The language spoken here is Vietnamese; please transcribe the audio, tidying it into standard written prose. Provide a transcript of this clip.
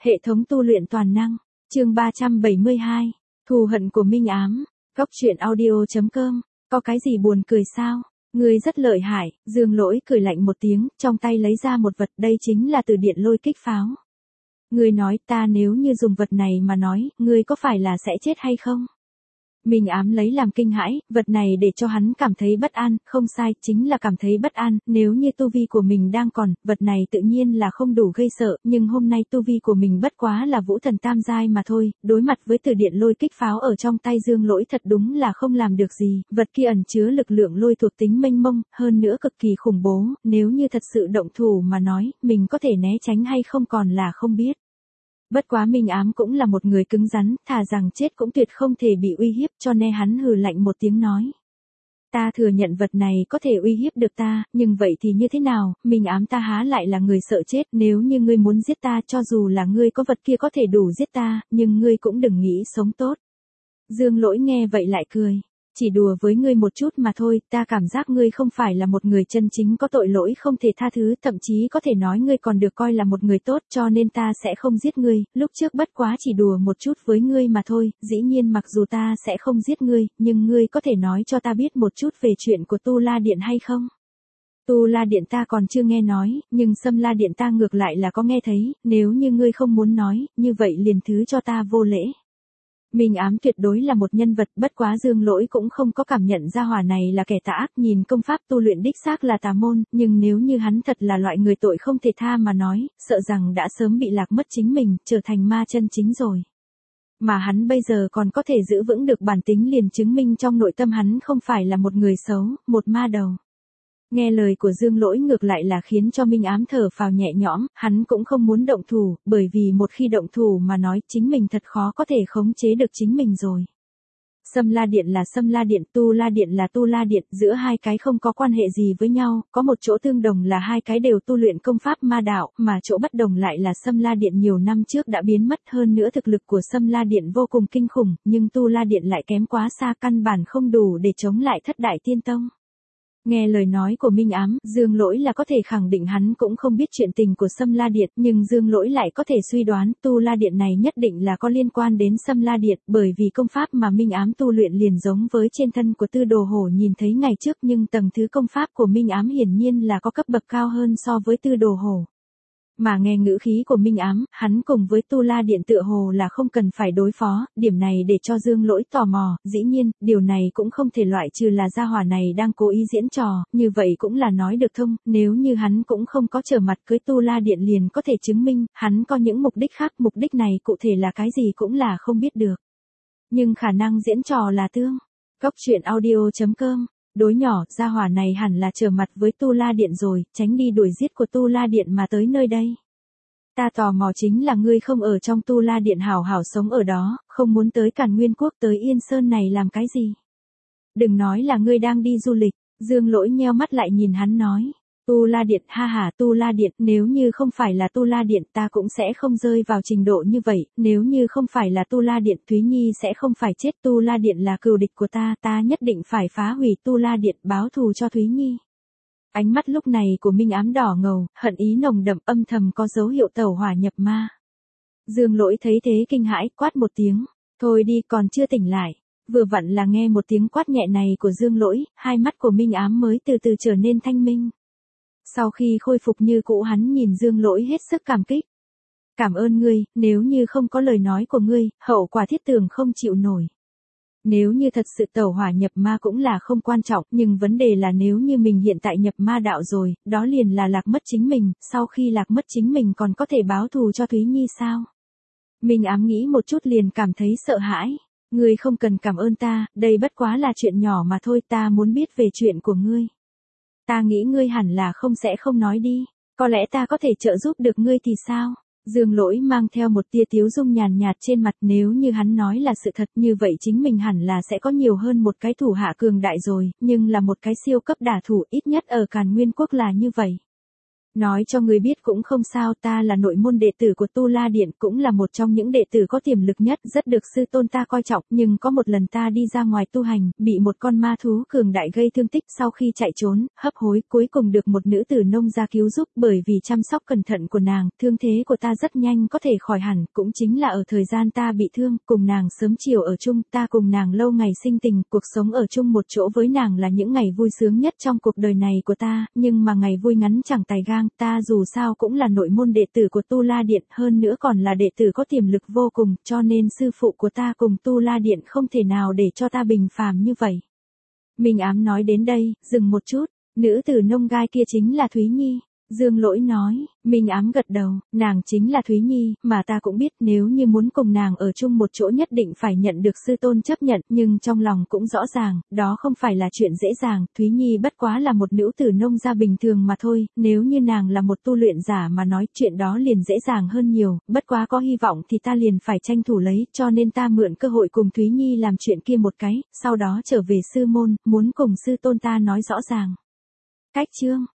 Hệ thống tu luyện toàn năng, chương 372, thù hận của Minh Ám, Góc truyện audio.com, có cái gì buồn cười sao? Ngươi rất lợi hại, Dương Lỗi cười lạnh một tiếng, trong tay lấy ra một vật, đây chính là từ điện lôi kích pháo. Ngươi nói ta nếu như dùng vật này mà nói, ngươi có phải là sẽ chết hay không? Minh Ám lấy làm kinh hãi, vật này để cho hắn cảm thấy bất an, không sai, chính là cảm thấy bất an, nếu như tu vi của mình đang còn, vật này tự nhiên là không đủ gây sợ, nhưng hôm nay tu vi của mình bất quá là vũ thần tam giai mà thôi, đối mặt với từ điện lôi kích pháo ở trong tay Dương Lỗi thật đúng là không làm được gì, vật kia ẩn chứa lực lượng lôi thuộc tính mênh mông, hơn nữa cực kỳ khủng bố, nếu như thật sự động thủ mà nói, mình có thể né tránh hay không còn là không biết. Bất quá Minh Ám cũng là một người cứng rắn, thà rằng chết cũng tuyệt không thể bị uy hiếp, cho nên hắn hừ lạnh một tiếng nói. Ta thừa nhận vật này có thể uy hiếp được ta, nhưng vậy thì như thế nào, Minh Ám ta há lại là người sợ chết, nếu như ngươi muốn giết ta cho dù là ngươi có vật kia có thể đủ giết ta, nhưng ngươi cũng đừng nghĩ sống tốt. Dương Lỗi nghe vậy lại cười. Chỉ đùa với ngươi một chút mà thôi, ta cảm giác ngươi không phải là một người chân chính có tội lỗi không thể tha thứ, thậm chí có thể nói ngươi còn được coi là một người tốt cho nên ta sẽ không giết ngươi, lúc trước bất quá chỉ đùa một chút với ngươi mà thôi, dĩ nhiên mặc dù ta sẽ không giết ngươi, nhưng ngươi có thể nói cho ta biết một chút về chuyện của Tu La Điện hay không? Tu La Điện ta còn chưa nghe nói, nhưng Sâm La Điện ta ngược lại là có nghe thấy, nếu như ngươi không muốn nói, như vậy liền thứ cho ta vô lễ. Minh Ám tuyệt đối là một nhân vật, bất quá Dương Lỗi cũng không có cảm nhận ra hỏa này là kẻ tà ác, nhìn công pháp tu luyện đích xác là tà môn, nhưng nếu như hắn thật là loại người tội không thể tha mà nói, sợ rằng đã sớm bị lạc mất chính mình, trở thành ma chân chính rồi. Mà hắn bây giờ còn có thể giữ vững được bản tính liền chứng minh trong nội tâm hắn không phải là một người xấu, một ma đầu. Nghe lời của Dương Lỗi ngược lại là khiến cho Minh Ám thở phào nhẹ nhõm, hắn cũng không muốn động thủ, bởi vì một khi động thủ mà nói chính mình thật khó có thể khống chế được chính mình rồi. Sâm La Điện là Sâm La Điện, Tu La Điện là Tu La Điện, giữa hai cái không có quan hệ gì với nhau, có một chỗ tương đồng là hai cái đều tu luyện công pháp ma đạo, mà chỗ bất đồng lại là Sâm La Điện nhiều năm trước đã biến mất, hơn nữa thực lực của Sâm La Điện vô cùng kinh khủng, nhưng Tu La Điện lại kém quá xa, căn bản không đủ để chống lại Thất Đại Tiên Tông. Nghe lời nói của Minh Ám, Dương Lỗi là có thể khẳng định hắn cũng không biết chuyện tình của Sâm La Điện, nhưng Dương Lỗi lại có thể suy đoán Tu La Điện này nhất định là có liên quan đến Sâm La Điện, bởi vì công pháp mà Minh Ám tu luyện liền giống với trên thân của Tư Đồ Hổ nhìn thấy ngày trước, nhưng tầng thứ công pháp của Minh Ám hiển nhiên là có cấp bậc cao hơn so với Tư Đồ Hổ. Mà nghe ngữ khí của Minh Ám, hắn cùng với Tu La Điện tựa hồ là không cần phải đối phó, điểm này để cho Dương Lỗi tò mò, dĩ nhiên, điều này cũng không thể loại trừ là gia hỏa này đang cố ý diễn trò, như vậy cũng là nói được thông, nếu như hắn cũng không có trở mặt cưới Tu La Điện liền có thể chứng minh, hắn có những mục đích khác, mục đích này cụ thể là cái gì cũng là không biết được. Nhưng khả năng diễn trò là tương. Góc truyện audio.com. Đối nhỏ, gia hỏa này hẳn là trở mặt với Tu La Điện rồi, tránh đi đuổi giết của Tu La Điện mà tới nơi đây. Ta tò mò chính là ngươi không ở trong Tu La Điện hảo hảo sống ở đó, không muốn tới Càn Nguyên Quốc tới Yên Sơn này làm cái gì. Đừng nói là ngươi đang đi du lịch, Dương Lỗi nheo mắt lại nhìn hắn nói. Tu La Điện, ha ha, Tu La Điện, nếu như không phải là Tu La Điện ta cũng sẽ không rơi vào trình độ như vậy, nếu như không phải là Tu La Điện Thúy Nhi sẽ không phải chết, Tu La Điện là cừu địch của ta nhất định phải phá hủy Tu La Điện báo thù cho Thúy Nhi. Ánh mắt lúc này của Minh Ám đỏ ngầu, hận ý nồng đậm âm thầm có dấu hiệu tẩu hỏa nhập ma. Dương Lỗi thấy thế kinh hãi, quát một tiếng, thôi đi còn chưa tỉnh lại. Vừa vặn là nghe một tiếng quát nhẹ này của Dương Lỗi, hai mắt của Minh Ám mới từ từ trở nên thanh minh. Sau khi khôi phục như cũ hắn nhìn Dương Lỗi hết sức cảm kích. Cảm ơn ngươi, nếu như không có lời nói của ngươi, hậu quả thiết tường không chịu nổi. Nếu như thật sự tẩu hỏa nhập ma cũng là không quan trọng, nhưng vấn đề là nếu như mình hiện tại nhập ma đạo rồi, đó liền là lạc mất chính mình, sau khi lạc mất chính mình còn có thể báo thù cho Thúy Nhi sao? Minh Ám nghĩ một chút liền cảm thấy sợ hãi. Ngươi không cần cảm ơn ta, đây bất quá là chuyện nhỏ mà thôi, ta muốn biết về chuyện của ngươi. Ta nghĩ ngươi hẳn là không nói đi, có lẽ ta có thể trợ giúp được ngươi thì sao? Dương Lỗi mang theo một tia tiếu dung nhàn nhạt trên mặt, nếu như hắn nói là sự thật như vậy chính mình hẳn là sẽ có nhiều hơn một cái thủ hạ cường đại rồi, nhưng là một cái siêu cấp đả thủ ít nhất ở Càn Nguyên Quốc là như vậy. Nói cho người biết cũng không sao, ta là nội môn đệ tử của Tu La Điện, cũng là một trong những đệ tử có tiềm lực nhất, rất được sư tôn ta coi trọng, nhưng có một lần ta đi ra ngoài tu hành, bị một con ma thú cường đại gây thương tích, sau khi chạy trốn, hấp hối, cuối cùng được một nữ tử nông gia cứu giúp, bởi vì chăm sóc cẩn thận của nàng, thương thế của ta rất nhanh có thể khỏi hẳn, cũng chính là ở thời gian ta bị thương, cùng nàng sớm chiều ở chung, ta cùng nàng lâu ngày sinh tình, cuộc sống ở chung một chỗ với nàng là những ngày vui sướng nhất trong cuộc đời này của ta, nhưng mà ngày vui ngắn chẳng tài gang, ta dù sao cũng là nội môn đệ tử của Tu La Điện, hơn nữa còn là đệ tử có tiềm lực vô cùng, cho nên sư phụ của ta cùng Tu La Điện không thể nào để cho ta bình phàm như vậy. Minh Ám nói đến đây, dừng một chút, nữ tử nông gai kia chính là Thúy Nhi. Dương Lỗi nói, Minh Ám gật đầu, nàng chính là Thúy Nhi, mà ta cũng biết nếu như muốn cùng nàng ở chung một chỗ nhất định phải nhận được sư tôn chấp nhận, nhưng trong lòng cũng rõ ràng, đó không phải là chuyện dễ dàng, Thúy Nhi bất quá là một nữ tử nông gia bình thường mà thôi, nếu như nàng là một tu luyện giả mà nói chuyện đó liền dễ dàng hơn nhiều, bất quá có hy vọng thì ta liền phải tranh thủ lấy, cho nên ta mượn cơ hội cùng Thúy Nhi làm chuyện kia một cái, sau đó trở về sư môn, muốn cùng sư tôn ta nói rõ ràng. Cách chương